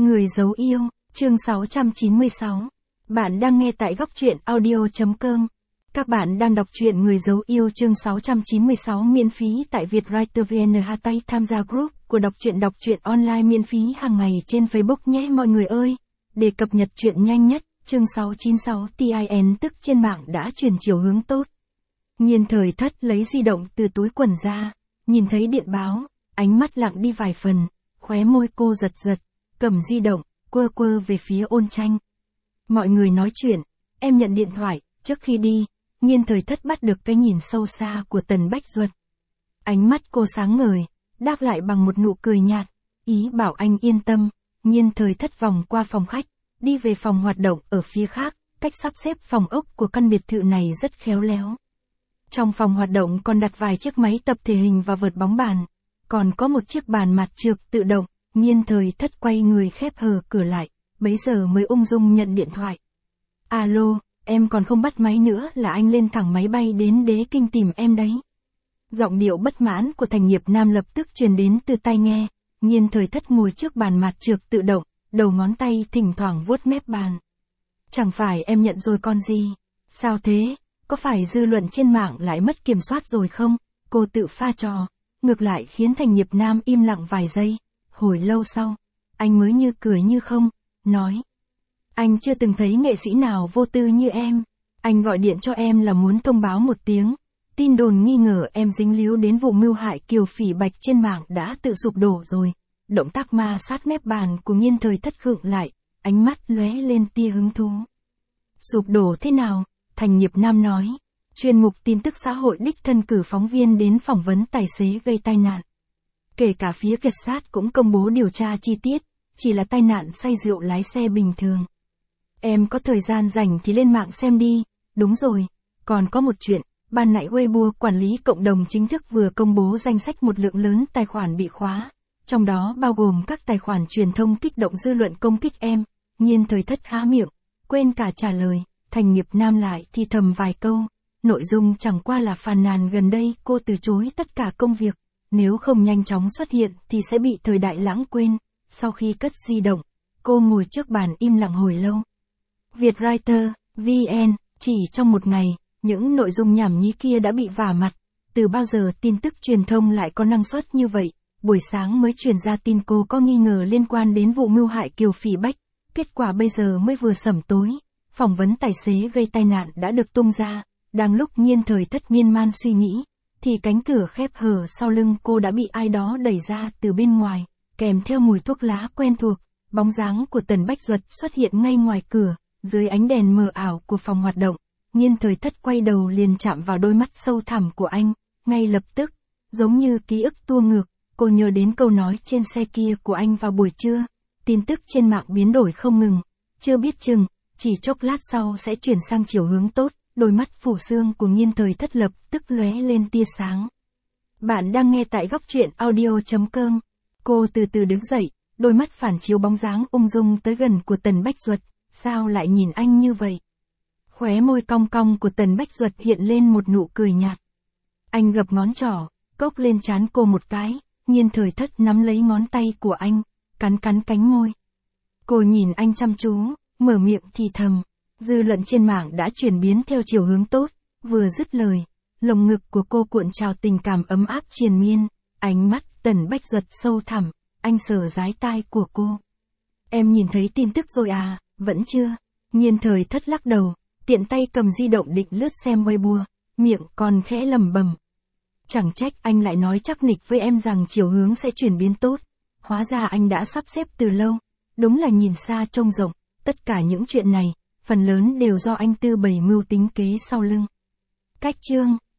Người giấu yêu, chương 696. Bạn đang nghe tại góc truyện audio.com. Các bạn đang đọc truyện Người giấu yêu chương 696 miễn phí tại Vietwriter VN Hatay tham gia group của đọc truyện online miễn phí hàng ngày trên Facebook nhé mọi người ơi. Để cập nhật truyện nhanh nhất, chương 696 TIN tức trên mạng đã chuyển chiều hướng tốt. Nhiên Thời Thất lấy di động từ túi quần ra, nhìn thấy điện báo, ánh mắt lặng đi vài phần, khóe môi cô giật giật, cầm di động, quơ quơ về phía Ôn Tranh. Mọi người nói chuyện, em nhận điện thoại, trước khi đi, Nhiên Thời Thất bắt được cái nhìn sâu xa của Tần Bách Duật. Ánh mắt cô sáng ngời, đáp lại bằng một nụ cười nhạt, ý bảo anh yên tâm. Nhiên Thời Thất vòng qua phòng khách, đi về phòng hoạt động ở phía khác, cách sắp xếp phòng ốc của căn biệt thự này rất khéo léo. Trong phòng hoạt động còn đặt vài chiếc máy tập thể hình và vợt bóng bàn, còn có một chiếc bàn mặt trượt tự động. Nhiên Thời Thất quay người khép hờ cửa lại, bấy giờ mới ung dung nhận điện thoại. Alo, em còn không bắt máy nữa là anh lên thẳng máy bay đến Đế Kinh tìm em đấy. Giọng điệu bất mãn của Thành Nghiệp Nam lập tức truyền đến từ tai nghe. Nhiên Thời Thất ngồi trước bàn mặt trượt tự động, đầu ngón tay thỉnh thoảng vuốt mép bàn. Chẳng phải em nhận rồi con gì? Sao thế? Có phải dư luận trên mạng lại mất kiểm soát rồi không? Cô tự pha trò, ngược lại khiến Thành Nghiệp Nam im lặng vài giây. Hồi lâu sau, anh mới như cười như không, nói. Anh chưa từng thấy nghệ sĩ nào vô tư như em. Anh gọi điện cho em là muốn thông báo một tiếng. Tin đồn nghi ngờ em dính líu đến vụ mưu hại Kiều Phỉ Bạch trên mạng đã tự sụp đổ rồi. Động tác ma sát mép bàn của Nhiên Thời Thất khựng lại, ánh mắt lóe lên tia hứng thú. Sụp đổ thế nào? Thành Nghiệp Nam nói. Chuyên mục tin tức xã hội đích thân cử phóng viên đến phỏng vấn tài xế gây tai nạn. Kể cả phía cảnh sát cũng công bố điều tra chi tiết, chỉ là tai nạn say rượu lái xe bình thường. Em có thời gian rảnh thì lên mạng xem đi. Đúng rồi, còn có một chuyện, ban nãy Weibo quản lý cộng đồng chính thức vừa công bố danh sách một lượng lớn tài khoản bị khóa, trong đó bao gồm các tài khoản truyền thông kích động dư luận công kích em. Nhiên Thời Thất há miệng, quên cả trả lời. Thành Nghiệp Nam lại thì thầm vài câu, nội dung chẳng qua là phàn nàn gần đây cô từ chối tất cả công việc. Nếu không nhanh chóng xuất hiện thì sẽ bị thời đại lãng quên. Sau khi cất di động, cô ngồi trước bàn im lặng hồi lâu. Vietwriter, VN, chỉ trong một ngày, những nội dung nhảm nhí kia đã bị vả mặt. Từ bao giờ tin tức truyền thông lại có năng suất như vậy? Buổi sáng mới truyền ra tin cô có nghi ngờ liên quan đến vụ mưu hại Kiều Phỉ Bạch. Kết quả bây giờ mới vừa sẩm tối. Phỏng vấn tài xế gây tai nạn đã được tung ra. Đang lúc Nhiên Thời Thất miên man suy nghĩ, thì cánh cửa khép hờ sau lưng cô đã bị ai đó đẩy ra từ bên ngoài, kèm theo mùi thuốc lá quen thuộc. Bóng dáng của Tần Bách Duật xuất hiện ngay ngoài cửa, dưới ánh đèn mờ ảo của phòng hoạt động. Nhiên Thời Thất quay đầu liền chạm vào đôi mắt sâu thẳm của anh, ngay lập tức, giống như ký ức tua ngược, cô nhớ đến câu nói trên xe kia của anh vào buổi trưa. Tin tức trên mạng biến đổi không ngừng, chưa biết chừng, chỉ chốc lát sau sẽ chuyển sang chiều hướng tốt. Đôi mắt phủ sương của Nhiên Thời Thất lập tức lóe lên tia sáng. Bạn đang nghe tại góc truyện audio.com. Cô từ từ đứng dậy, đôi mắt phản chiếu bóng dáng ung dung tới gần của Tần Bách Duật. Sao lại nhìn anh như vậy? Khóe môi cong cong của Tần Bách Duật hiện lên một nụ cười nhạt. Anh gập ngón trỏ, cốc lên trán cô một cái. Nhiên Thời Thất nắm lấy ngón tay của anh, cắn cánh môi. Cô nhìn anh chăm chú, mở miệng thì thầm. Dư luận trên mạng đã chuyển biến theo chiều hướng tốt. Vừa dứt lời, lồng ngực của cô cuộn trào tình cảm ấm áp triền miên. Ánh mắt Tần Bách Duật sâu thẳm, anh sờ dái tai của cô. Em nhìn thấy tin tức rồi à? Vẫn chưa? Nhiên Thời Thất lắc đầu, tiện tay cầm di động định lướt xem Weibo, miệng còn khẽ lẩm bẩm. Chẳng trách anh lại nói chắc nịch với em rằng chiều hướng sẽ chuyển biến tốt. Hóa ra anh đã sắp xếp từ lâu. Đúng là nhìn xa trông rộng, tất cả những chuyện này, phần lớn đều do anh tư bày mưu tính kế sau lưng. Cách chương